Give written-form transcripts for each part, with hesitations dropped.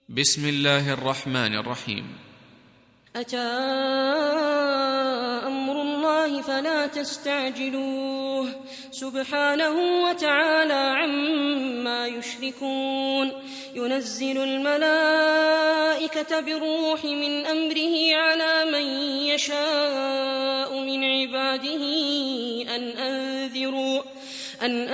بسم الله الرحمن الرحيم. أتى أمر الله فلا تستعجلوه سبحانه وتعالى عما يشركون. ينزل الملائكة بالروح من أمره على من يشاء من عباده أن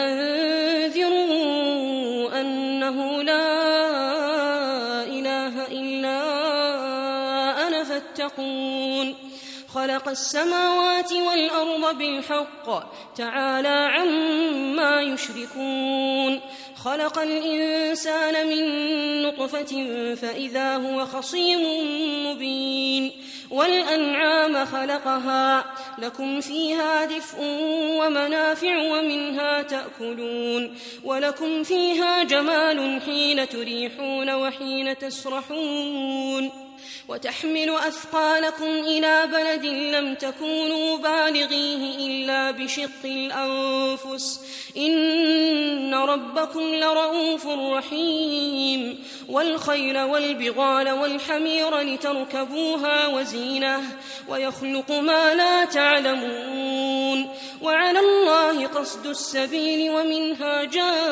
أنذروا أنه لا إله إلا أنا فاتقون. خلق السماوات والأرض بالحق تعالى عما يشركون. خلق الإنسان من نطفة فإذا هو خصيم مبين. والأنعام خلقها لكم فيها دفء ومنافع ومنها تأكلون ولكم فيها جمال حين تريحون وحين تسرحون. وتحمل أثقالكم إلى بلد لم تكونوا بالغيه إلا بشق الأنفس إن ربكم لرؤوف رحيم. والخيل والبغال والحمير لتركبوها وزينة ويخلق ما لا تعلمون. وعلى الله قصد السبيل ومنها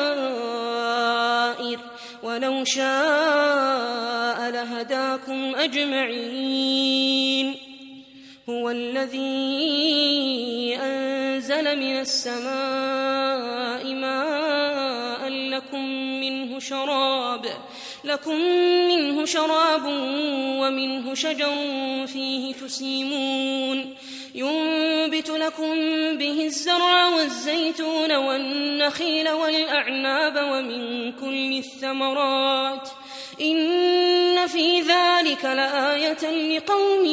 جائر ولو شاء لهداكم أجمعين. هو الذي أنزل من السماء ماء لكم منه شراب ومنه شجر فيه تسيمون. ينبت لكم به الزرع والزيتون والنخيل والأعناب ومن كل الثمرات إن في ذلك لآية لقوم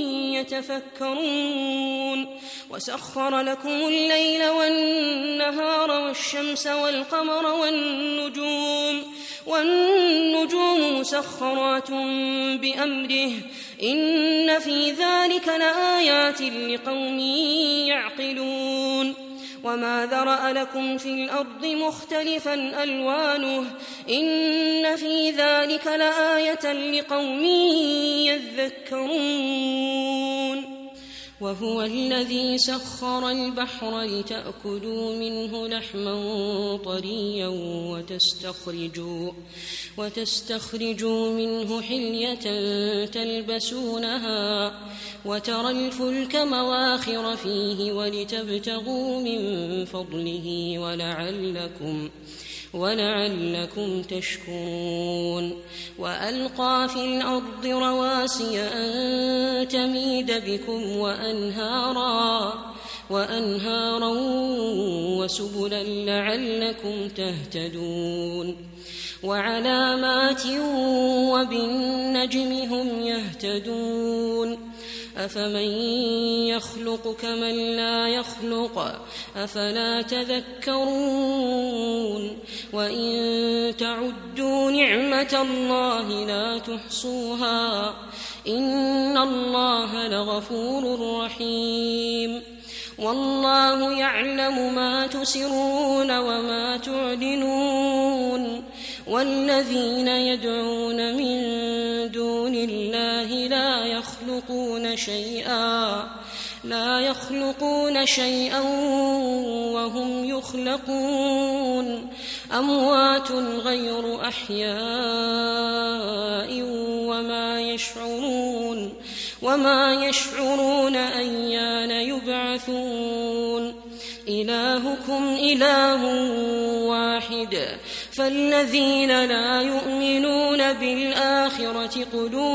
يتفكرون. وسخر لكم الليل والنهار والشمس والقمر والنجوم مسخرات بأمره إن في ذلك لآيات لقوم يعقلون. وما ذرأ لكم في الأرض مختلفا ألوانه إن في ذلك لآية لقوم يذكرون. وهو الذي سخر البحر لتأكلوا منه لحما طريا وتستخرجوا منه حلية تلبسونها وترى الفلك مواخر فيه ولتبتغوا من فضله ولعلكم تشكرون. وألقى في الأرض رواسي أن تميد بكم وأنهارا وسبلا لعلكم تهتدون. وعلامات وبالنجم هم يهتدون. أفمن يخلق كمن لا يخلق أفلا تذكرون. وإن تعدوا نعمة الله لا تحصوها إن الله لغفور رحيم. والله يعلم ما تسرون وما تعلنون. والذين يدعون من دون الله لا يخلقون شيئا وهم يخلقون. أموات غير أحياء وما يشعرون أيان يبعثون. إلهكم إله واحد فالذين لا يؤمنون بالآخرة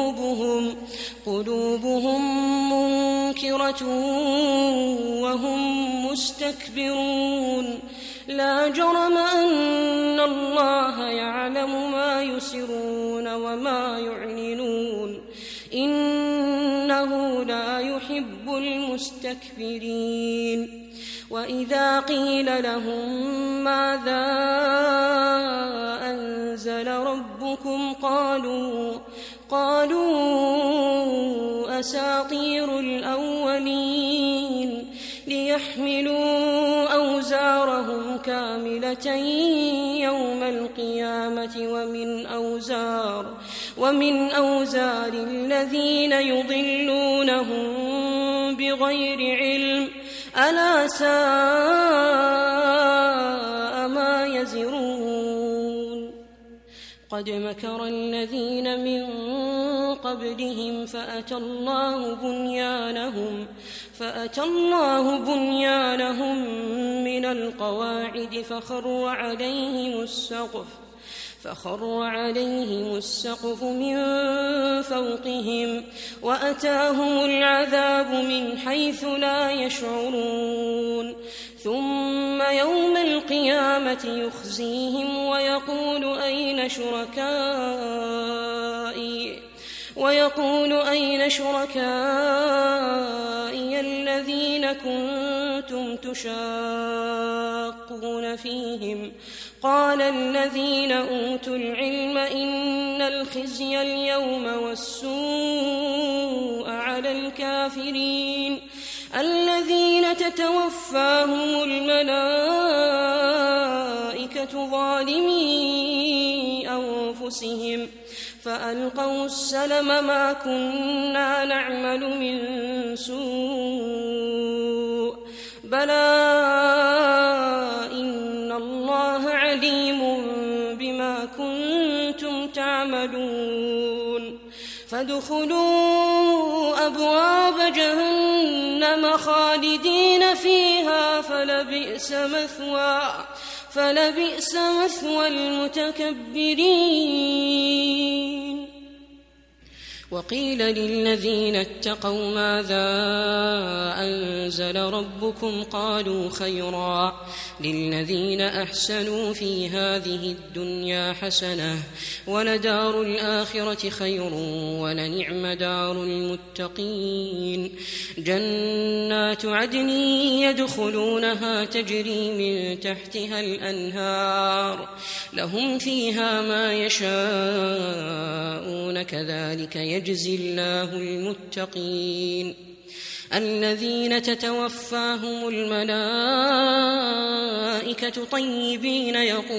قلوبهم منكرة وهم مستكبرون. لا جرم أن الله يعلم ما يسرون وما يعلنون إنه لا يحب المستكبرين. وإذا قيل لهم ماذا أنزل ربكم قالوا أساطير الأولين. ليحملوا أوزارهم كاملة يوم القيامة ومن أوزار الذين يضلونهم بغير علم ألا ساء ما يزرون قد مكر الذين من قبلهم فأتى الله بنيانهم من القواعد فخر عليهم السقف من فوقهم وأتاهم العذاب من حيث لا يشعرون ثم يوم القيامة يخزيهم ويقول أين شركائي الذين كنتم تشاقون فيهم قال الذين أوتوا العلم إن الخزي اليوم والسوء على الكافرين الذين تتوفاهم الملائكة ظالمي أنفسهم فألقوا السلم ما كنا نعمل من سوء بلى إن الله عليم بما كنتم تعملون فادخلوا أبواب جهنم خالدين فيها فلبئس مثوى المتكبرين وقيل للذين اتقوا ماذا أنزل ربكم قالوا خيرا للذين أحسنوا في هذه الدنيا حسنة ولدار الآخرة خير ولنعم دار المتقين جنات عدن يدخلونها تجري من تحتها الأنهار لهم فيها ما يشاءون كذلك يجزي الله المتقين الذين تتوفاهم الملائكة طيبين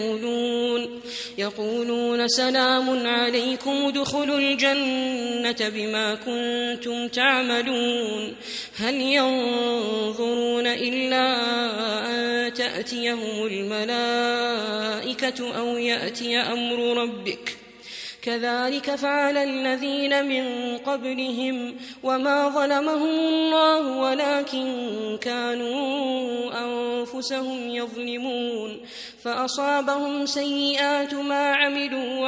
يقولون سلام عليكم ادخلوا الجنة بما كنتم تعملون هل ينظرون إلا أن تأتيهم الملائكة أو يأتي أمر ربك كذلك فعل الذين من قبلهم وما ظلمهم الله ولكن كانوا أنفسهم يظلمون فأصابهم سيئات ما عملوا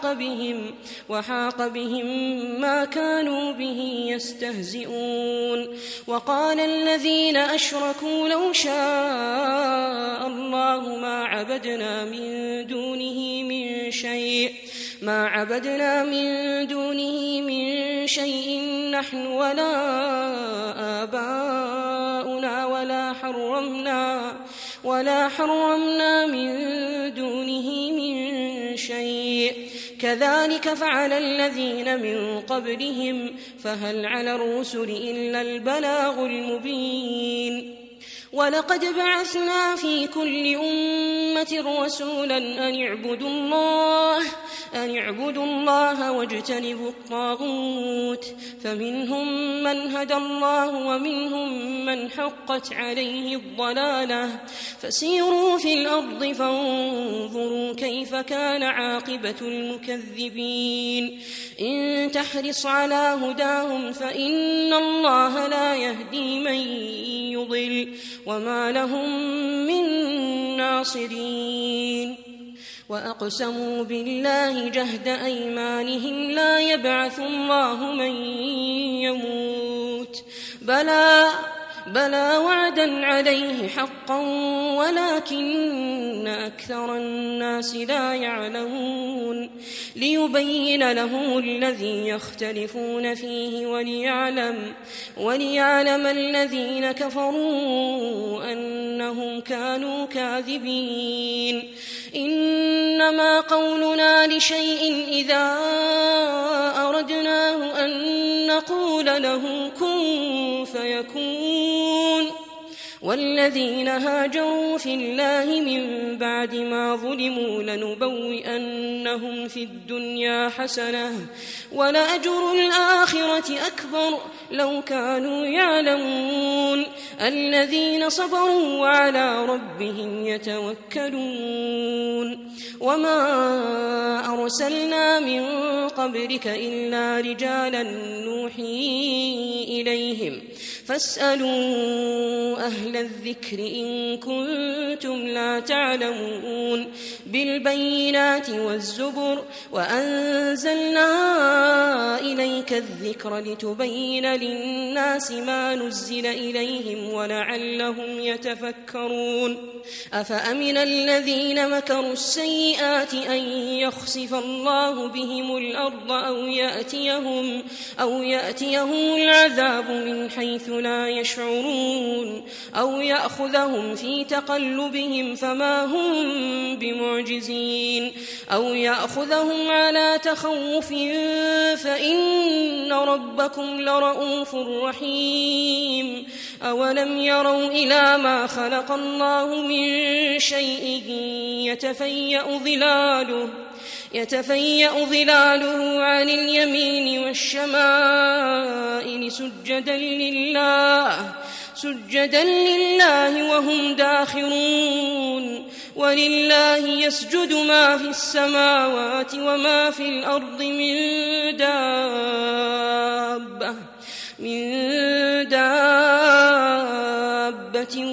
وحاق بهم ما كانوا به يستهزئون وقال الذين أشركوا لو شاء الله ما عبدنا من دونه من شيء نحن ولا آباؤنا ولا حرمنا من دونه من شيء كذلك فعل الذين من قبلهم فهل على الرسل إلا البلاغ المبين ولقد بعثنا في كل أمة رسولا أن اعبدوا الله واجتنبوا الطاغوت فمنهم من هدى الله ومنهم من حقت عليه الضلالة فسيروا في الأرض فانظروا كيف كان عاقبة المكذبين إن تحرص على هداهم فإن الله لا يهدي من يضل وما لهم من ناصرين وأقسموا بالله جهد أيمانهم لا يبعث الله من يموت بلى وعدا عليه حقا ولكن أكثر الناس لا يعلمون ليبين لهم الذي يختلفون فيه وليعلم الذين كفروا أنهم كانوا كاذبين إنما قولنا لشيء إذا أردناه أن نقول له كن فيكون والذين هاجروا في الله من بعد ما ظلموا لنبوئنهم في الدنيا حسنة ولأجر الآخرة أكبر لو كانوا يعلمون الذين صبروا وعلى ربهم يتوكلون وما أرسلنا من قبلك إلا رجالا نوحي إليهم فاسألوا أهل الذكر إن كنتم لا تعلمون بالبينات والزبر وأنزلنا إليك الذكر لتبين للناس ما نزل إليهم ولعلهم يتفكرون أفأمن الذين مكروا السيئات أن يخسف الله بهم الأرض أو يأتيهم العذاب من حيث لا يشعرون أو يأخذهم في تقلبهم فما هم بمعجزين أو يأخذهم على تخوف فإن ربكم لرؤوف رحيم أولم يروا إلى ما خلق الله من شيء يتفيأ ظلاله عن اليمين والشمائل سجدا لله وهم داخرون ولله يسجد ما في السماوات وما في الأرض من دابة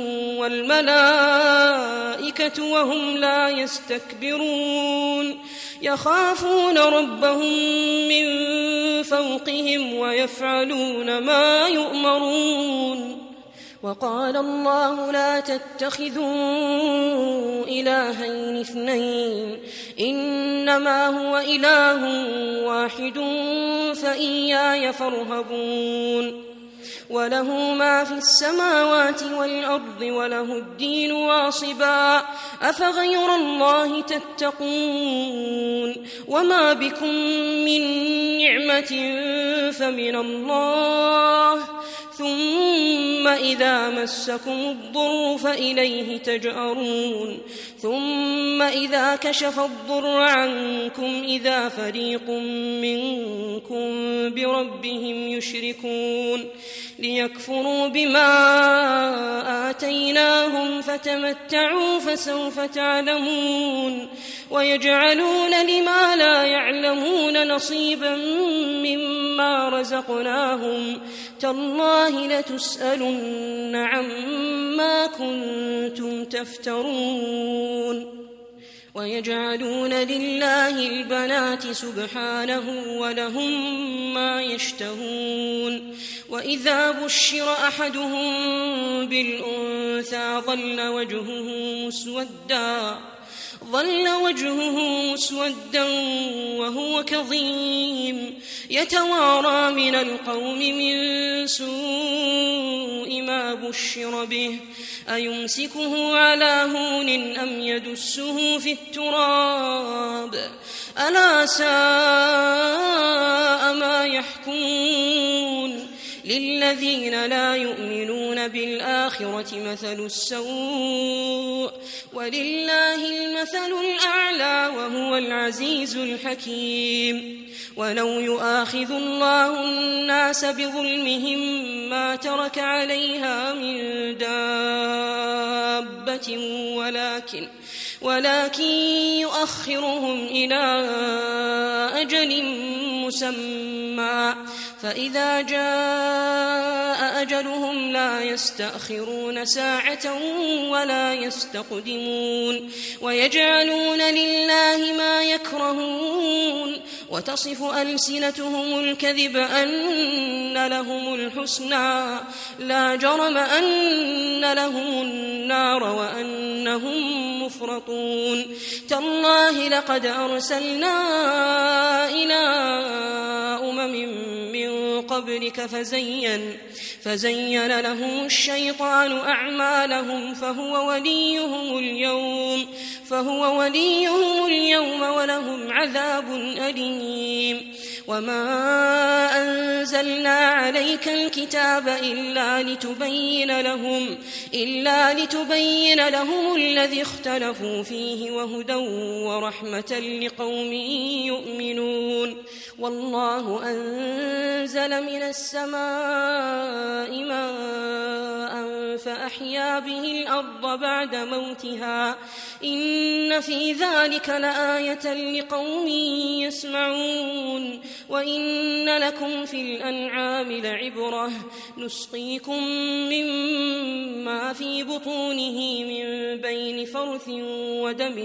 والملائكة وهم لا يستكبرون يخافون ربهم من فوقهم ويفعلون ما يؤمرون وقال الله لا تتخذوا إلهين اثنين إنما هو إله واحد فإياي فارهبون وله ما في السماوات والأرض وله الدين واصبا أفغير الله تتقون وما بكم من نعمة فمن الله ثم إذا مسكم الضر فإليه تجأرون ثم إذا كشف الضر عنكم إذا فريق منكم بربهم يشركون ليكفروا بما آتيناهم فتمتعوا فسوف تعلمون ويجعلون لما لا يعلمون نصيبا مما رزقناهم تالله لتسألن عما كنتم تفترون ويجعلون لله البنات سبحانه ولهم ما يشتهون وإذا بشر أحدهم بالأنثى ظل وجهه مسودا وهو كظيم يتوارى من القوم من سوء ما بشر به أيمسكه على هون أم يدسه في التراب ألا ساء ما يحكمون للذين لا يؤمنون بالآخرة مثل السوء ولله المثل الأعلى وهو العزيز الحكيم ولو يؤاخذ الله الناس بظلمهم ما ترك عليها من دابة ولكن يؤخرهم إلى أجل مسمى فإذا جاء أجلهم لا يستأخرون ساعة ولا يستقدمون ويجعلون لله ما يكرهون وتصف ألسنتهم الكذب أن لهم الحسنى لا جرم أن لهم النار وأنهم مفرطون تالله لقد أرسلنا إلى أمم من قبلك فزين لهم الشيطان أعمالهم فهو وليهم اليوم ولهم عذاب أليم وما أنزلنا عليك الكتاب إلا لتبين لهم الذي اختلفوا فيه وهدى ورحمة لقوم يؤمنون والله أنزل من السماء ماء فأحيا به الأرض بعد موتها إن في ذلك لآية لقوم يسمعون وإن لكم في الأنعام لعبرة نسقيكم مما في بطونه من بين فرث ودم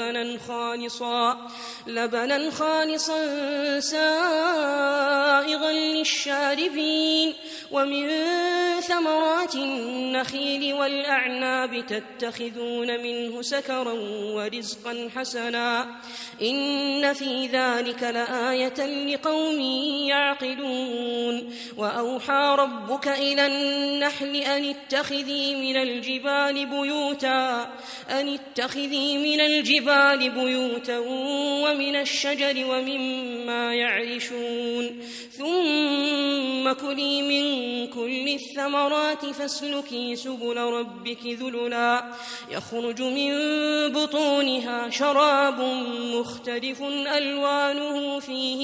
لبنا خالصا سائغا للشاربين ومن ثمرات النخيل والأعناب تتخذون منه سكرا ورزقا حسنا إن في ذلك لآية لقوم يعقلون وأوحى ربك إلى النحل أن اتخذي من الجبال بيوتا ومن الشجر ومما يعرشون ثم كلي من كل الثمرات فاسلكي سبل ربك ذللا يخرج من بطونها شراب مختلف ألوانه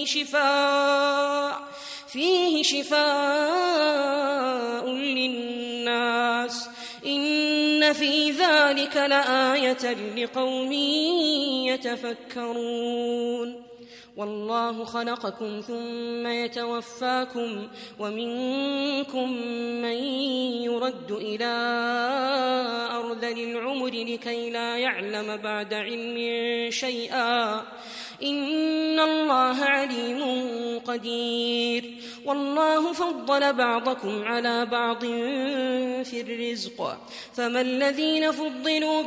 فيه شفاء للناس إن في ذلك لآية لقوم يتفكرون والله خلقكم ثم يتوفاكم ومنكم من يرد إلى أرذل العمر لكي لا يعلم بعد علم شيئا إن الله عليم قدير والله فضل بعضكم على بعض في الرزق فما الذين فضلوا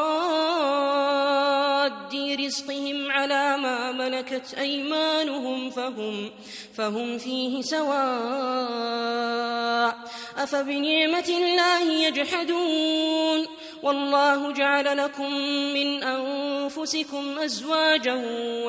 براد رزقهم على ما ملكت أيمانهم فهم فيه سواء أفبنعمة الله يجحدون والله جعل لكم من أنفسكم أزواجا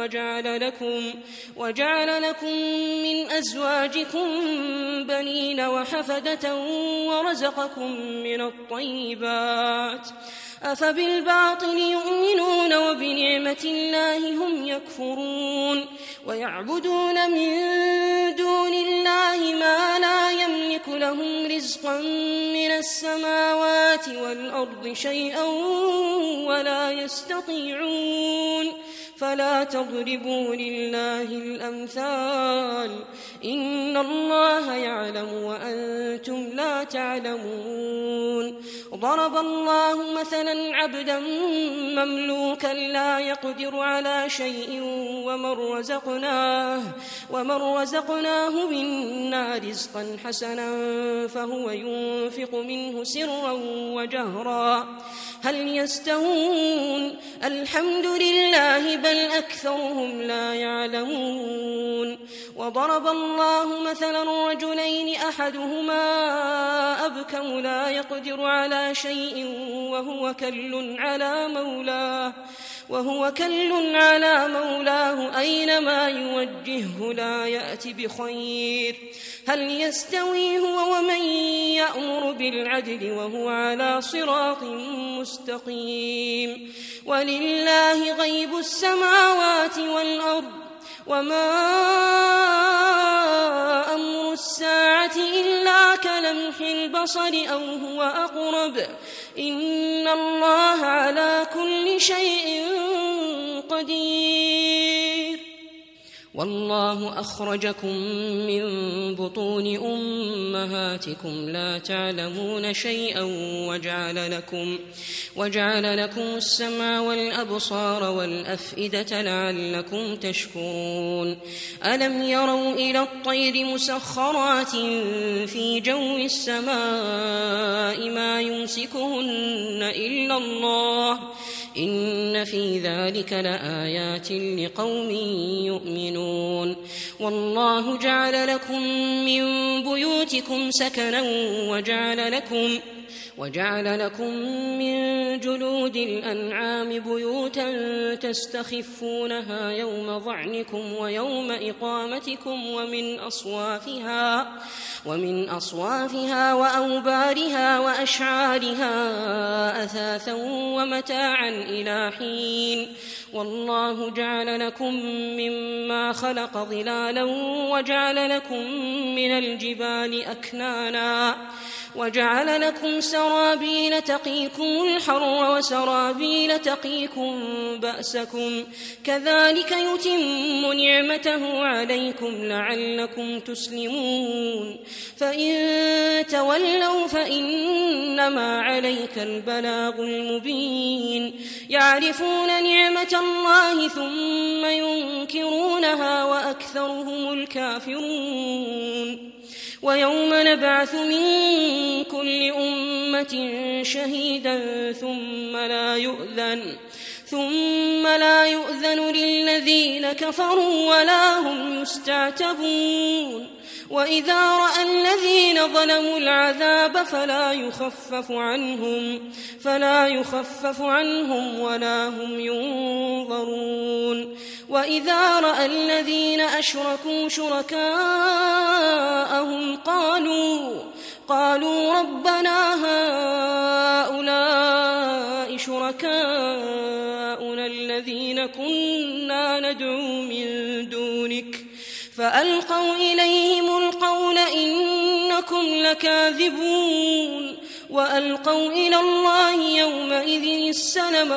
وجعل لكم من أزواجكم بنين وحفدة ورزقكم من الطيبات أفبالباطل يؤمنون وبنعمة الله هم يكفرون ويعبدون من دون الله ما لا يملك لهم رزقا من السماوات والأرض شيئا ولا يستطيعون فلا تضربوا لله الأمثال إن الله يعلم وأنتم لا تعلمون ضرب الله مثلا عبدا مملوكا لا يقدر على شيء ومن رزقناه منا رزقا حسنا فهو ينفق منه سرا وجهرا هل يستوون الحمد لله بل أكثرهم لا يعلمون وضرب الله مثلا رجلين أحدهما أبكم لا يقدر على شيء وهو كل على مولاه أينما يوجهه لا يأتي بخير هل يستوي هو ومن يأمر بالعدل وهو على صراط مستقيم ولله غيب السماوات والأرض وما أمر الساعة إلا كلمح البصر أو هو أقرب إن الله على كل شيء قدير والله أخرجكم من بطون أمهاتكم لا تعلمون شيئا وجعل لكم السمع والأبصار والأفئدة لعلكم تشكرون ألم يروا إلى الطير مسخرات في جو السماء ما يمسكهن إلا الله إن في ذلك لآيات لقوم يؤمنون والله جعل لكم من بيوتكم سكنا وجعل لكم من جلود الأنعام بيوتا تستخفونها يوم ظعنكم ويوم إقامتكم ومن أصوافها وأوبارها وأشعارها أثاثا ومتاعا إلى حين والله جعل لكم مما خلق ظلالا وجعل لكم من الجبال أكنانا وجعل لكم سرابيل تقيكم الحر وسرابيل تقيكم بأسكم كذلك يتم نعمته عليكم لعلكم تسلمون فإن تولوا فإنما عليك البلاغ المبين يعرفون نعمة الله ثم ينكرونها وأكثرهم الكافرون ويوم نبعث من كل أمة شهيدا ثم لا يؤذن للذين كفروا ولا هم يستعتبون وإذا رأى الذين ظلموا العذاب فلا يخفف عنهم ولا هم ينظرون وإذا رأى الذين أشركوا شركاءهم قالوا ربنا هؤلاء شركاؤنا الذين كنا ندعو من دونك فألقوا إليهم القول إنكم لكاذبون وألقوا إلى الله يومئذ السلم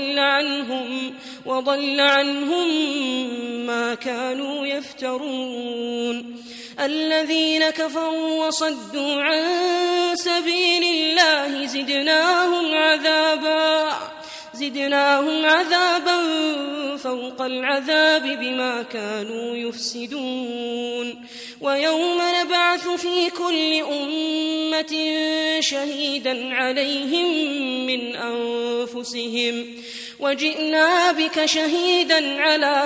وضل عنهم ما كانوا يفترون الذين كفروا وصدوا عن سبيل الله زدناهم عذابا فوق العذاب بما كانوا يفسدون ويوم نبعث في كل أمة شهيدا عليهم من أنفسهم وجئنا بك شهيدا على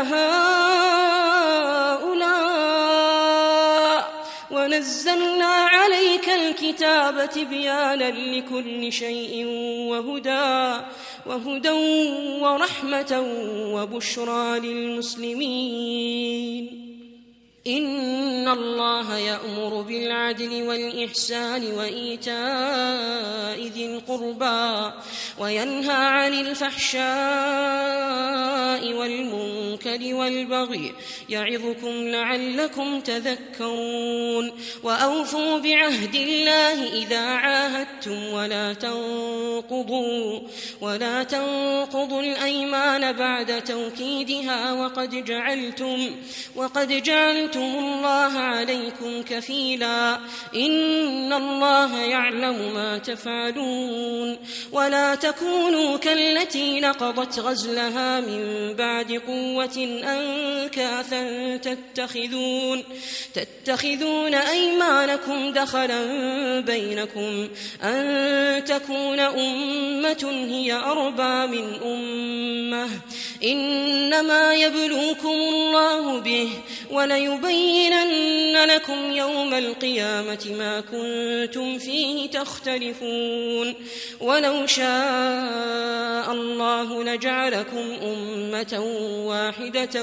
هؤلاء ونزلنا عليك الكتاب تبيانا لكل شيء وهدى ورحمة وبشرى للمسلمين إن الله يأمر بالعدل والإحسان وإيتاء ذي القربى وينهى عن الفحشاء والمنكر والبغي يعظكم لعلكم تذكرون وأوفوا بعهد الله إذا عاهدتم ولا تنقضوا الأيمان بعد توكيدها وقد جعلتم الله عليكم كفيلا إن الله يعلم ما تفعلون ولا تكونوا كالتي نقضت غزلها من بعد قوة أنكاثا تتخذون أيمانكم دخلا بينكم أن تكون أمة هي أربى من أمة إنما يبلوكم الله به وليبينن لكم يوم القيامة ما كنتم فيه تختلفون ولو شاء الله لجعلكم أمة واحدة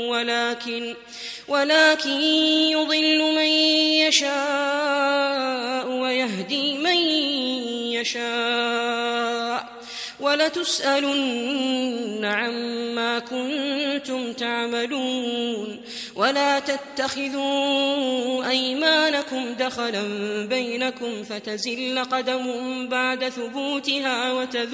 ولكن يضل من يشاء ويهدي من يشاء ولتسألن عما كنتم تعملون ولا تتخذوا أيمانكم دخلا بينكم فتزل قدم بعد ثبوتها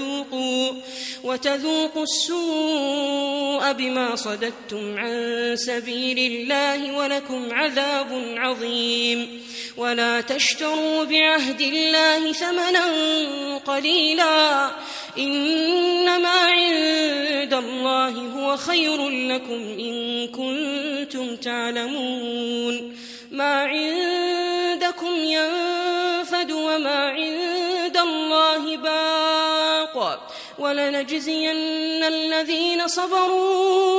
وتذوقوا السوء بما صددتم عن سبيل الله ولكم عذاب عظيم ولا تشتروا بعهد الله ثمنا قليلا إنما عند الله هو خير لكم إن كنتم تعلمون ما عندكم ينفد وما عند الله باق ولنجزين الذين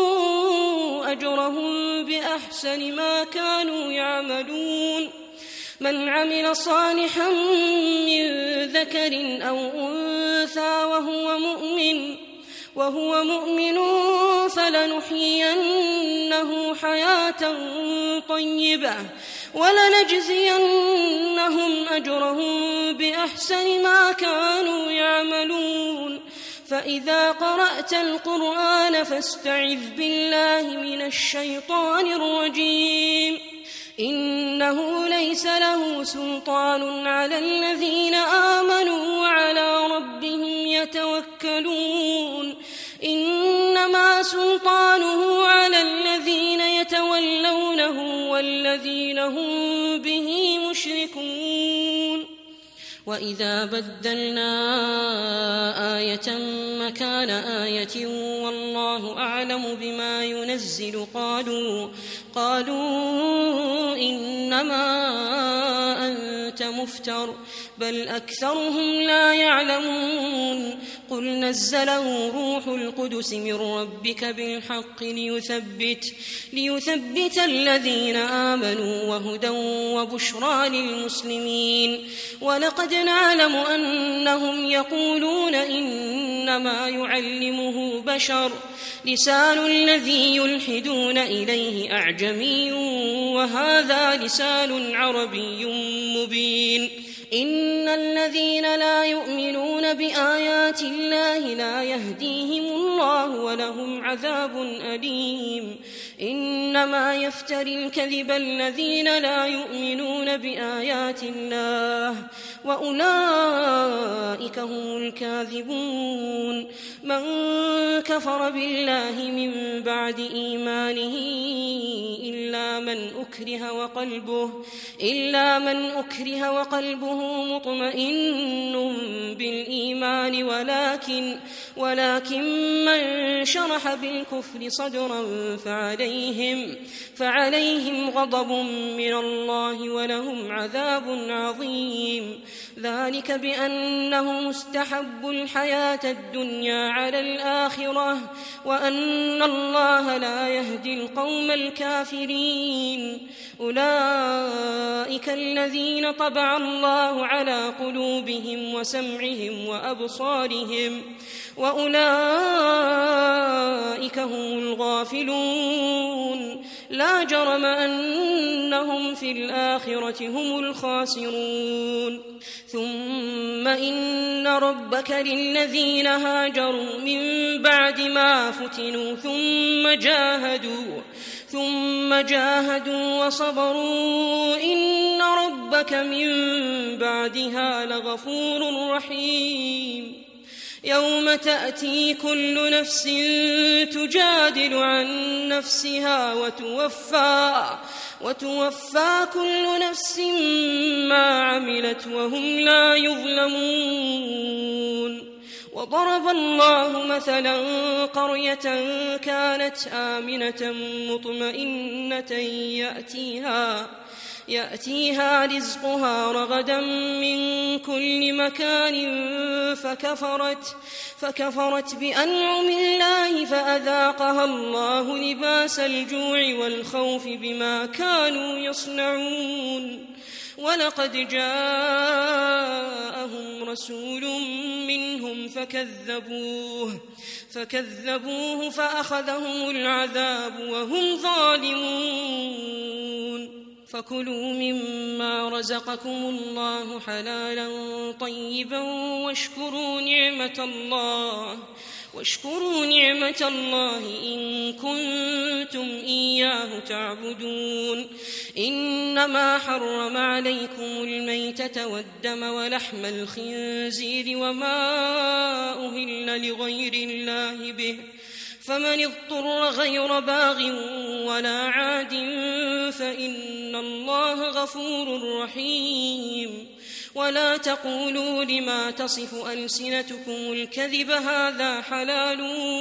صبروا أجرهم بأحسن ما كانوا يعملون من عمل صالحا من ذكر أو أنثى وهو مؤمن فلنحيينه حياة طيبة ولنجزينهم أجرهم بأحسن ما كانوا يعملون. فإذا قرأت القرآن فاستعذ بالله من الشيطان الرجيم. إنه ليس له سلطان على الذين آمنوا وعلى ربهم يتوكلون. إنما سلطانه على الذين يتولونه والذين هم به مشركون. وإذا بدلنا آية مكان آية والله أعلم بما ينزل قالوا إنما أنت مفتر بل أكثرهم لا يعلمون. قل نزله روح القدس من ربك بالحق ليثبت الذين آمنوا وهدى وبشرى للمسلمين. ولقد نعلم أنهم يقولون إنما يعلمه بشر لسان الذي يلحدون إليه أعجمي وهذا لسان عربي مبين. إن الذين لا يؤمنون بآيات الله لا يهديهم الله ولهم عذاب أليم. إنما يفتري الكذب الذين لا يؤمنون بآيات الله وأولئك هم الكاذبون. من كفر بالله من بعد إيمانه إلا من أكره وقلبه مطمئن بالإيمان ولكن من شرح بالكفر صدرا فعليهم غضب من الله ولهم عذاب عظيم. ذلك بأنهم استحبوا الحياة الدنيا على الآخرة وأن الله لا يهدي القوم الكافرين. أولئك الذين طبع الله على قلوبهم وسمعهم وأبصارهم وأولئك هم الغافلون. لا جرم أنهم في الآخرة هم الخاسرون. ثم إن ربك للذين هاجروا من بعد ما فتنوا ثم جاهدوا وصبروا إن ربك من بعدها لغفور رحيم. يوم تأتي كل نفس تجادل عن نفسها وتوفى كل نفس ما عملت وهم لا يظلمون. وضرب الله مثلا قرية كانت آمنة مطمئنة يأتيها رزقها رغدا من كل مكان فكفرت بأنعم الله فأذاقها الله لباس الجوع والخوف بما كانوا يصنعون. ولقد جاءهم رسول منهم فكذبوه فأخذهم العذاب وهم ظالمون. فكلوا مما رزقكم الله حلالا طيبا واشكروا نعمة الله إن كنتم إياه تعبدون. إنما حرم عليكم الميتة والدم ولحم الخنزير وما أهل لغير الله به فمن اضطر غير باغ ولا عاد فإن الله غفور رحيم. ولا تقولوا لما تصف ألسنتكم الكذب هذا حلال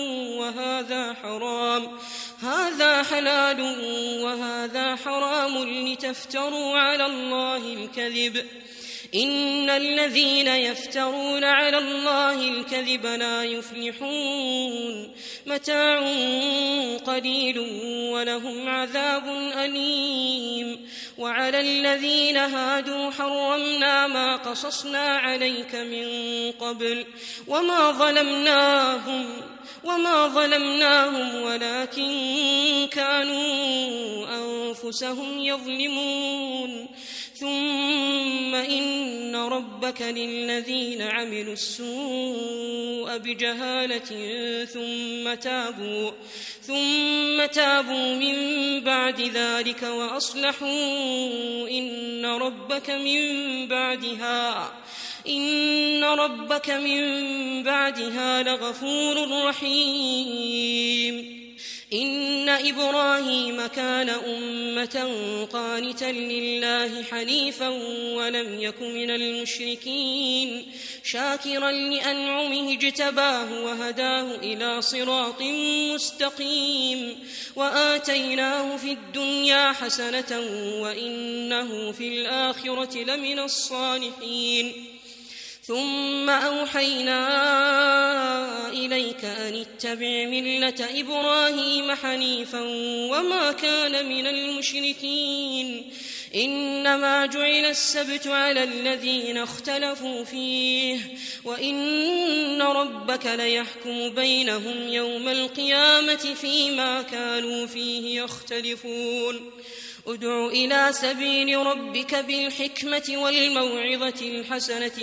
وهذا حرام لتفتروا على الله الكذب. إن الذين يفترون على الله الكذب لا يفلحون. متاع قليل ولهم عذاب أليم. وعلى الذين هادوا حرمنا ما قصصنا عليك من قبل وما ظلمناهم ولكن كانوا أنفسهم يظلمون ثم إن ربك للذين عملوا السوء بجهالة ثم تابوا من بعد ذلك وأصلحوا إن ربك من بعدها لغفور رحيم إن إبراهيم كان أمة قانتا لله حنيفا ولم يك من المشركين شاكرا لأنعمه اجتباه وهداه إلى صراط مستقيم وآتيناه في الدنيا حسنة وإنه في الآخرة لمن الصالحين ثم أوحينا إليك أن اتبع ملة إبراهيم حنيفا وما كان من المشركين إنما جعل السبت على الذين اختلفوا فيه وإن ربك ليحكم بينهم يوم القيامة فيما كانوا فيه يختلفون ادع إلى سبيل ربك بالحكمة والموعظة الحسنة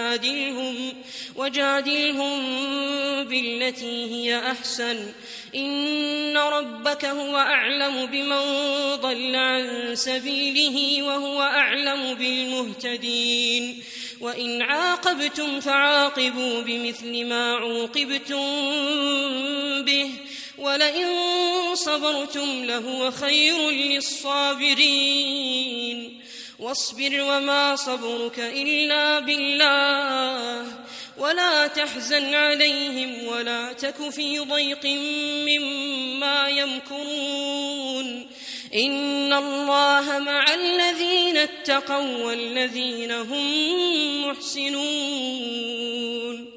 وجادلهم بالتي هي أحسن إن ربك هو أعلم بمن ضل عن سبيله وهو أعلم بالمهتدين وإن عاقبتم فعاقبوا بمثل ما عوقبتم به ولئن صبرتم لهو خير للصابرين واصبر وما صبرك إلا بالله ولا تحزن عليهم ولا تك في ضيق مما يمكرون إن الله مع الذين اتقوا والذين هم محسنون